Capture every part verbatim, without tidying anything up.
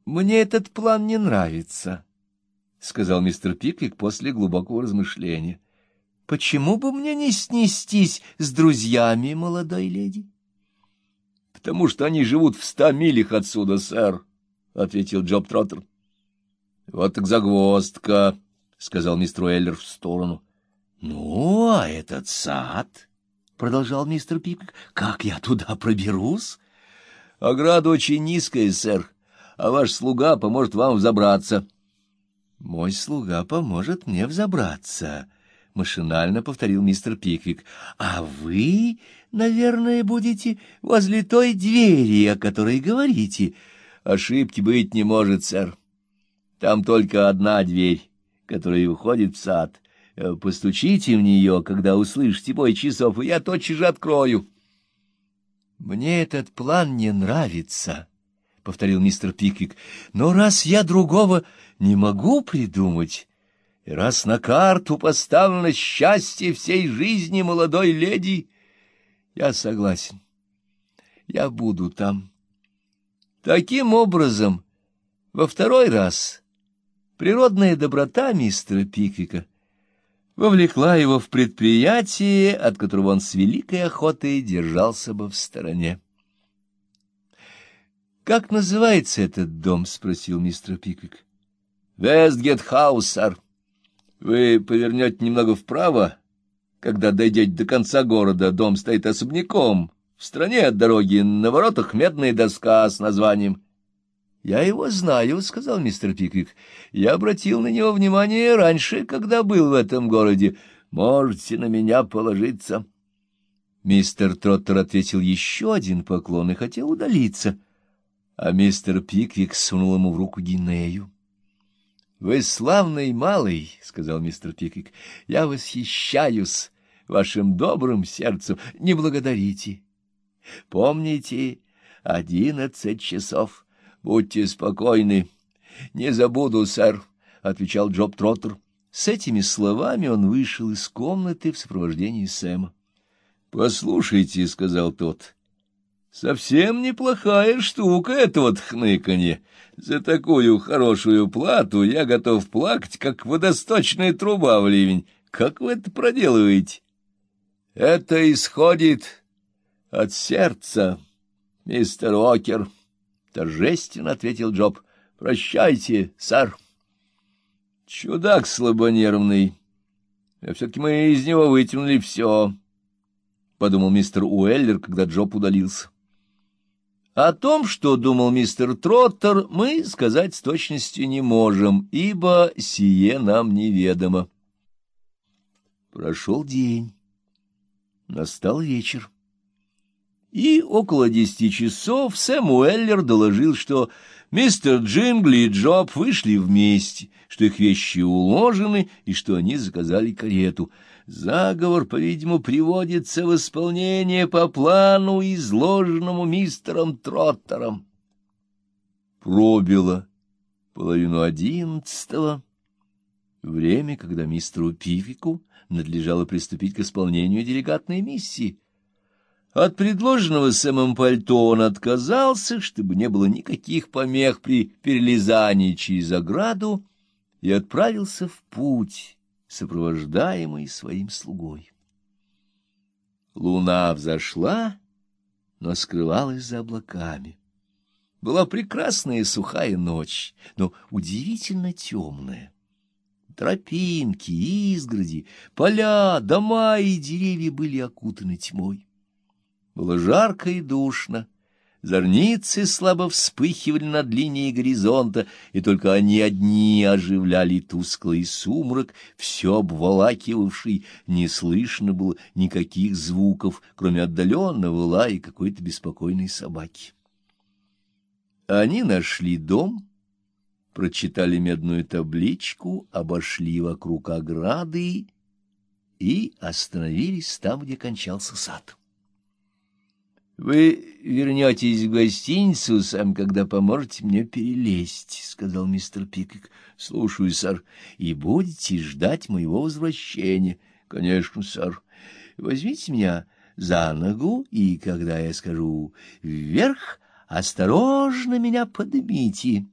— Мне этот план не нравится, — сказал мистер Пиквик после глубокого размышления. — Почему бы мне не снестись с друзьями молодой леди? — Потому что они живут в ста милях отсюда, сэр, — ответил Джоб Троттер. — Вот так загвоздка, — сказал мистер Уэллер в сторону. — Ну, а этот сад, — продолжал мистер Пиквик, — как я туда проберусь? — Ограда очень низкая, сэр, а ваш слуга поможет вам взобраться. — Мой слуга поможет мне взобраться, — машинально повторил мистер Пиквик. — А вы, наверное, будете возле той двери, о которой говорите. — Ошибки быть не может, сэр. Там только одна дверь, которая уходит в сад. Постучите в нее, когда услышите бой часов, и я тотчас же открою. — Мне этот план не нравится, — повторил мистер Пиквик, — но раз я другого не могу придумать, и раз на карту поставлено счастье всей жизни молодой леди, я согласен. Я буду там. Таким образом, во второй раз природная доброта мистера Пиквика вовлекла его в предприятие, от которого он с великой охотой держался бы в стороне. — Как называется этот дом? — спросил мистер Пиквик. — Вестгет-хаус, сэр. Вы повернете немного вправо. Когда дойдете до конца города, дом стоит особняком. В стороне от дороги на воротах медная доска с названием. — Я его знаю, — сказал мистер Пиквик. — Я обратил на него внимание раньше, когда был в этом городе. Можете на меня положиться. Мистер Троттер ответил еще один поклон и хотел удалиться, а мистер Пиквик сунул ему в руку гинею. — Вы славный малый, — сказал мистер Пиквик. — Я восхищаюсь вашим добрым сердцем. Не благодарите. Помните, одиннадцать часов. Будьте спокойны. — Не забуду, сэр, — отвечал Джоб Троттер. С этими словами он вышел из комнаты в сопровождении Сэма. — Послушайте, — сказал тот, — совсем неплохая штука это вот хныканье. За такую хорошую плату я готов плакать, как водосточная труба в ливень. Как вы это проделываете? — Это исходит от сердца, мистер Окер, — торжественно ответил Джоб. — Прощайте, сэр. — Чудак слабонервный. А все-таки мы из него вытянули все, — подумал мистер Уэллер, когда Джоб удалился. О том, что думал мистер Троттер, мы сказать с точностью не можем, ибо сие нам неведомо. Прошел день. Настал вечер. И около десяти часов Сэм Уэллер доложил, что мистер Джингли и Джоб вышли вместе, что их вещи уложены и что они заказали карету. Заговор, по-видимому, приводится в исполнение по плану, изложенному мистером Троттером. Пробило половину одиннадцатого, время, когда мистеру Пиквику надлежало приступить к исполнению делегатной миссии. От предложенного Сэмом пальто он отказался, чтобы не было никаких помех при перелезании через ограду, и отправился в путь, сопровождаемый своим слугой. Луна взошла, но скрывалась за облаками. Была прекрасная сухая ночь, но удивительно темная. Тропинки, изгороди, поля, дома и деревья были окутаны тьмой. Было жарко и душно. Зорницы слабо вспыхивали над линией горизонта, и только они одни оживляли тусклый сумрак, все обволакивавший, не слышно было никаких звуков, кроме отдаленного лая какой-то беспокойной собаки. Они нашли дом, прочитали медную табличку, обошли вокруг ограды и остановились там, где кончался сад. — Вы вернетесь в гостиницу, Сэм, когда поможете мне перелезть, — сказал мистер Пиквик. — Слушаю, сэр. — И будете ждать моего возвращения. — Конечно, сэр. — Возьмите меня за ногу, и, когда я скажу «вверх», осторожно меня поднимите.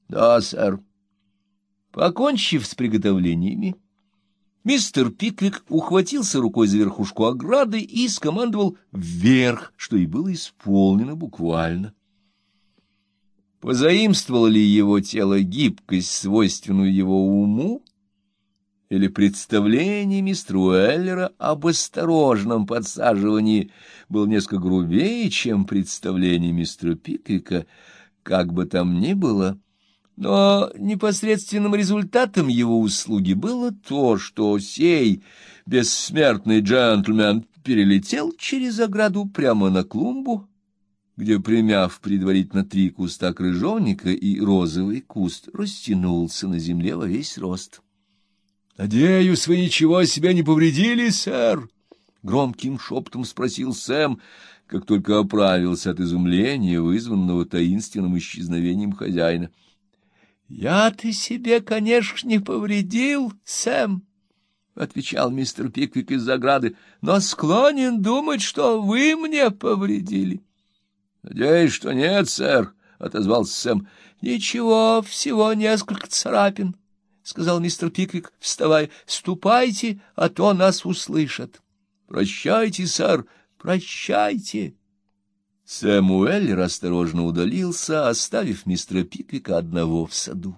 — Да, сэр. Покончив с приготовлениями, мистер Пиквик ухватился рукой за верхушку ограды и скомандовал вверх, что и было исполнено буквально. Позаимствовало ли его тело гибкость, свойственную его уму, или представление мистера Уэллера об осторожном подсаживании было несколько грубее, чем представление мистера Пиквика, как бы там ни было, но непосредственным результатом его услуги было то, что сей бессмертный джентльмен перелетел через ограду прямо на клумбу, где, примяв предварительно три куста крыжовника и розовый куст, растянулся на земле во весь рост. — Надеюсь, вы ничего себе не повредили, сэр? — громким шепотом спросил Сэм, как только оправился от изумления, вызванного таинственным исчезновением хозяина. — Я-то себе, конечно, не повредил, Сэм, — отвечал мистер Пиквик из-за ограды, — но склонен думать, что вы мне повредили. — Надеюсь, что нет, сэр, — отозвался Сэм. — Ничего, всего несколько царапин, — сказал мистер Пиквик, вставая. — Ступайте, а то нас услышат. — Прощайте, сэр, прощайте. Сэм Уэллер осторожно удалился, оставив мистера Пиквика одного в саду.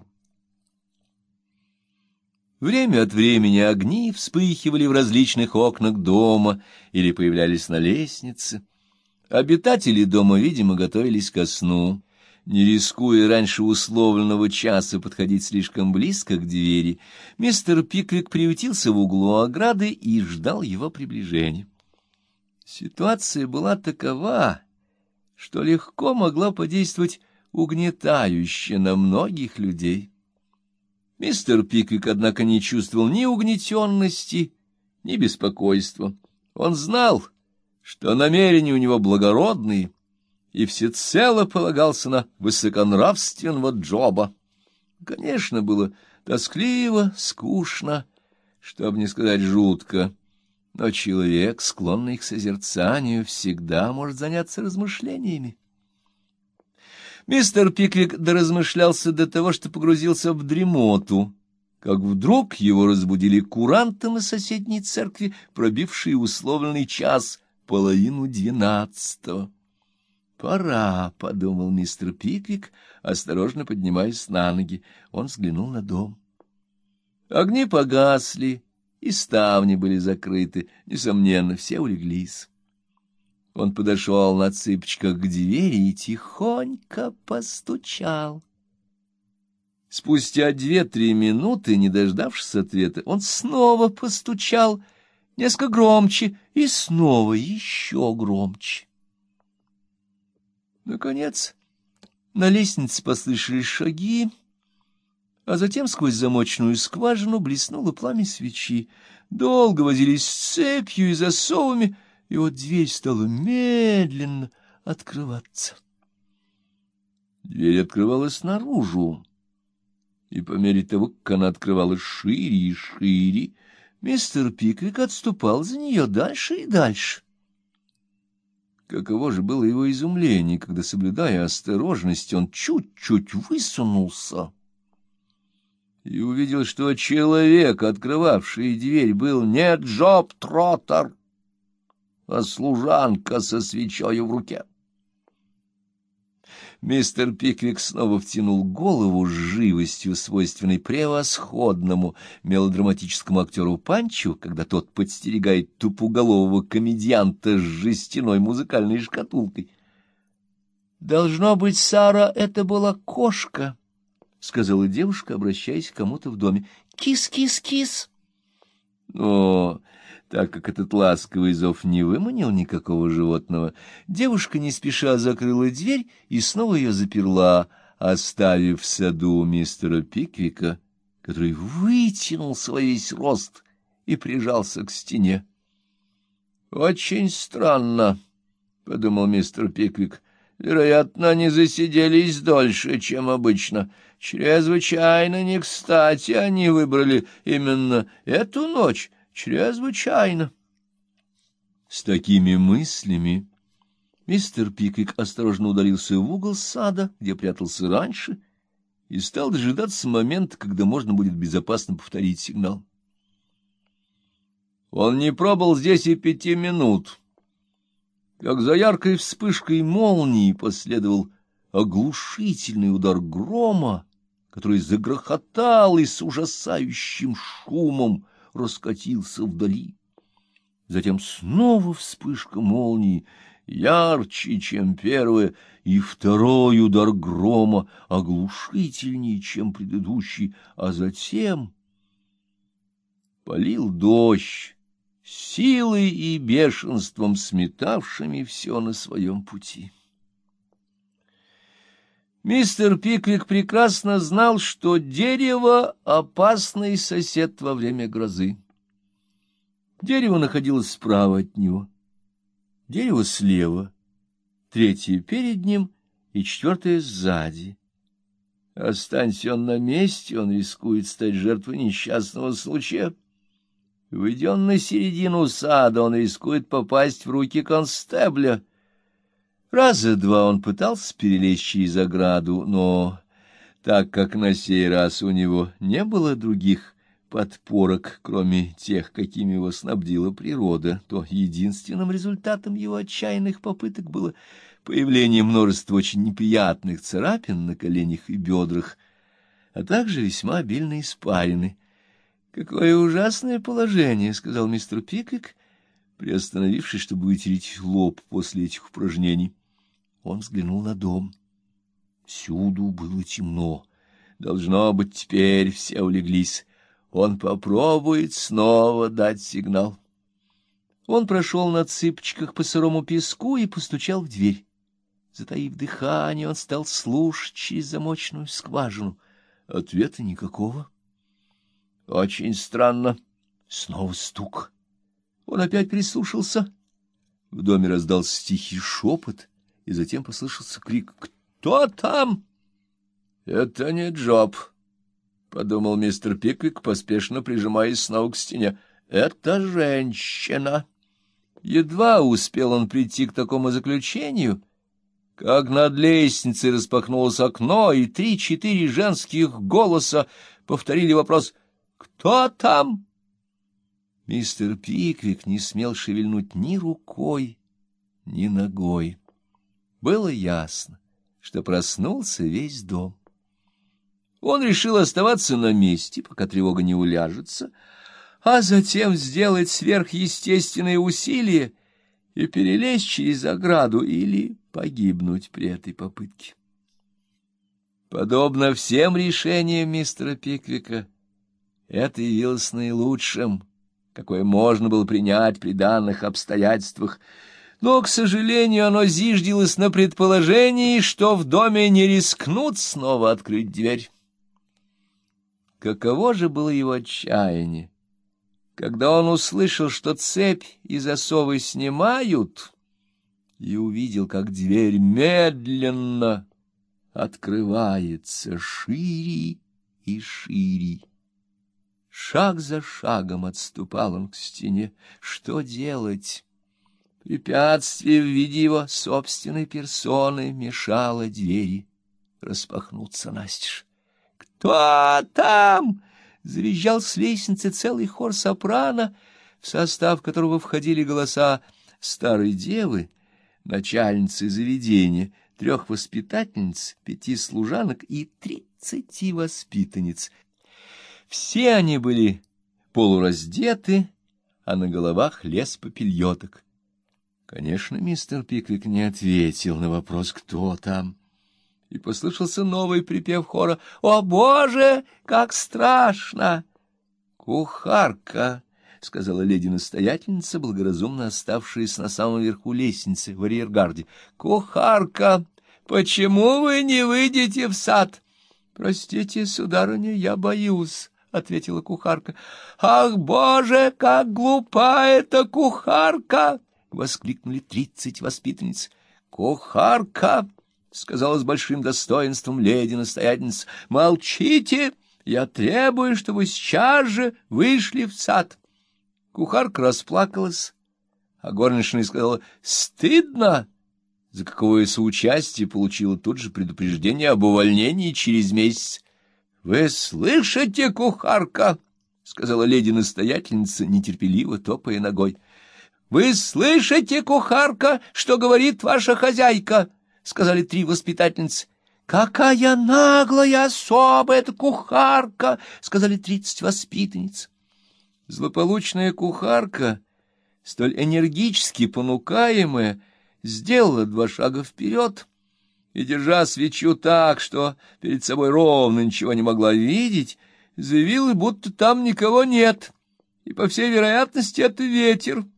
Время от времени огни вспыхивали в различных окнах дома или появлялись на лестнице. Обитатели дома, видимо, готовились ко сну. Не рискуя раньше условленного часа подходить слишком близко к двери, мистер Пиквик приютился в углу ограды и ждал его приближения. Ситуация была такова, что легко могла подействовать угнетающе на многих людей. Мистер Пиквик, однако, не чувствовал ни угнетенности, ни беспокойства. Он знал, что намерения у него благородные, и всецело полагался на высоконравственного Джоба. Конечно, было тоскливо, скучно, чтобы не сказать жутко, но человек, склонный к созерцанию, всегда может заняться размышлениями. Мистер Пиквик доразмышлялся до того, что погрузился в дремоту, как вдруг его разбудили куранты на соседней церкви, пробившие условленный час, половину двенадцатого. «Пора», — подумал мистер Пиквик, осторожно поднимаясь на ноги. Он взглянул на дом. Огни погасли, и ставни были закрыты. Несомненно, все улеглись. Он подошел на цыпочках к двери и тихонько постучал. Спустя две-три минуты, не дождавшись ответа, он снова постучал, несколько громче, и снова еще громче. Наконец, на лестнице послышались шаги, а затем сквозь замочную скважину блеснуло пламя свечи. Долго возились с цепью и засовами, и вот дверь стала медленно открываться. Дверь открывалась наружу, и по мере того, как она открывалась шире и шире, мистер Пиквик отступал за нее дальше и дальше. Каково же было его изумление, когда, соблюдая осторожность, он чуть-чуть высунулся и увидел, что человек, открывавший дверь, был не Джоб Троттер, а служанка со свечой в руке. Мистер Пиквик снова втянул голову с живостью, свойственной превосходному мелодраматическому актеру Панчу, когда тот подстерегает тупоголового комедианта с жестяной музыкальной шкатулкой. — Должно быть, Сара, это была кошка, — сказала девушка, обращаясь к кому-то в доме. «Кис, кис, кис!» Но так как этот ласковый зов не выманил никакого животного, девушка не спеша закрыла дверь и снова ее заперла, оставив в саду мистера Пиквика, который вытянулся во весь рост и прижался к стене. «Очень странно», — подумал мистер Пиквик. «Вероятно, они засиделись дольше, чем обычно. Чрезвычайно не кстати они выбрали именно эту ночь. Чрезвычайно». С такими мыслями мистер Пиквик осторожно удалился в угол сада, где прятался раньше, и стал дожидаться момента, когда можно будет безопасно повторить сигнал. Он не пробыл здесь и пяти минут, как за яркой вспышкой молнии последовал оглушительный удар грома, который загрохотал и с ужасающим шумом раскатился вдали. Затем снова вспышка молнии, ярче, чем первая, и второй удар грома, оглушительнее, чем предыдущий, а затем полил дождь, силой и бешенством сметавшими все на своем пути. Мистер Пиквик прекрасно знал, что дерево — опасный сосед во время грозы. Дерево находилось справа от него, дерево слева, третье перед ним и четвертое сзади. Останься он на месте, он рискует стать жертвой несчастного случая. Выйдя он на середину сада, он рискует попасть в руки констебля. Раза два он пытался перелезть через ограду, но так как на сей раз у него не было других подпорок, кроме тех, какими его снабдила природа, то единственным результатом его отчаянных попыток было появление множества очень неприятных царапин на коленях и бедрах, а также весьма обильные испарины. «Какое ужасное положение», — сказал мистер Пиквик, приостановившись, чтобы вытереть лоб после этих упражнений. Он взглянул на дом. Всюду было темно. Должно быть, теперь все улеглись. Он попробует снова дать сигнал. Он прошел на цыпочках по сырому песку и постучал в дверь. Затаив дыхание, он стал слушать через замочную скважину. Ответа никакого. Очень странно. Снова стук. Он опять прислушался. В доме раздался тихий шепот, и затем послышался крик: «Кто там?» «Это не Джоб», — подумал мистер Пиквик, поспешно прижимаясь снова к стене. «Это женщина». Едва успел он прийти к такому заключению, как над лестницей распахнулось окно, и три-четыре женских голоса повторили вопрос: «Кто там?» Мистер Пиквик не смел шевельнуть ни рукой, ни ногой. Было ясно, что проснулся весь дом. Он решил оставаться на месте, пока тревога не уляжется, а затем сделать сверхъестественные усилия и перелезть через ограду или погибнуть при этой попытке. Подобно всем решениям мистера Пиквика, это явилось наилучшим, какое можно было принять при данных обстоятельствах, но, к сожалению, оно зиждилось на предположении, что в доме не рискнут снова открыть дверь. Каково же было его отчаяние, когда он услышал, что цепь и засовы снимают, и увидел, как дверь медленно открывается шире и шире. Шаг за шагом отступал он к стене. Что делать? Препятствие в виде его собственной персоны мешало двери распахнуться настежь. «Кто там?» — завизжал с лестницы целый хор сопрано, в состав которого входили голоса старой девы, начальницы заведения, трех воспитательниц, пяти служанок и тридцати воспитанниц. Все они были полураздеты, а на головах лес попельоток. Конечно, мистер Пиквик не ответил на вопрос, кто там. И послышался новый припев хора: «О, Боже, как страшно!» «Кухарка», — сказала леди-настоятельница, благоразумно оставшаяся на самом верху лестницы в арьергарде. «Кухарка, почему вы не выйдете в сад?» «Простите, сударыня, я боюсь», — ответила кухарка. «Ах, Боже, как глупа эта кухарка!» — воскликнули тридцать воспитанниц. «Кухарка!» — сказала с большим достоинством леди-настоятельница. «Молчите! Я требую, чтобы вы сейчас же вышли в сад». Кухарка расплакалась, а горничная сказала: «Стыдно! за какое соучастие получила тут же предупреждение об увольнении через месяц. — Вы слышите, кухарка? — сказала леди-настоятельница, нетерпеливо топая ногой. — Вы слышите, кухарка, что говорит ваша хозяйка? — сказали три воспитательницы. — Какая наглая особа эта кухарка! — сказали тридцать воспитанниц. Злополучная кухарка, столь энергически понукаемая, сделала два шага вперед и, держа свечу так, что перед собой ровно ничего не могла видеть, заявила, будто там никого нет, и, по всей вероятности, это ветер.